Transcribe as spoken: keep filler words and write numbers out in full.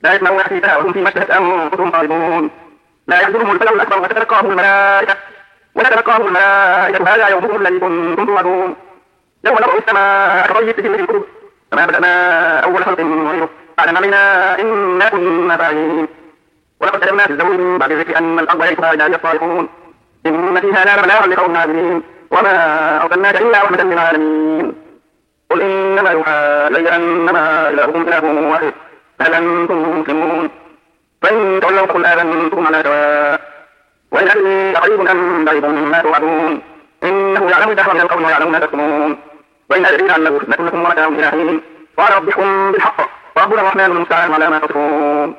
لا يسمعون حسيسها وهم فيما اشتهت أنفسهم خالدون لا يحزنهم الفزع الأكبر وتتلقاهم الملائكة وتتلقاهم الملائكة هذا يومكم الذي كنتم توعدون يوم نطوي السماء كطي السجل للكتب كما بدأنا أول خلق نعيده وعدا علينا إنا كنا فاعلين ولقد كتبنا في الزبور من بعد الذكر أن الأرض يرثها عبادي الصالحون إن في هذا لبلاغا لقوم عابدين وما أرسلناك إلا رحمة للعالمين قل إنما يوحى إلي أنما إلهكم إله واحد فهل أنتم مسلمون فإن تولوا فقل آذنتكم على سواء وإن أدري أقريب أم بعيد ما توعدون إنه يعلم الجهر من القول ويعلم ما تكتمون وإن أدري لعله فتنة لكم ومتاع إلى حين قال رب احكم بالحق وربنا الرحمن المستعان على ما تصفون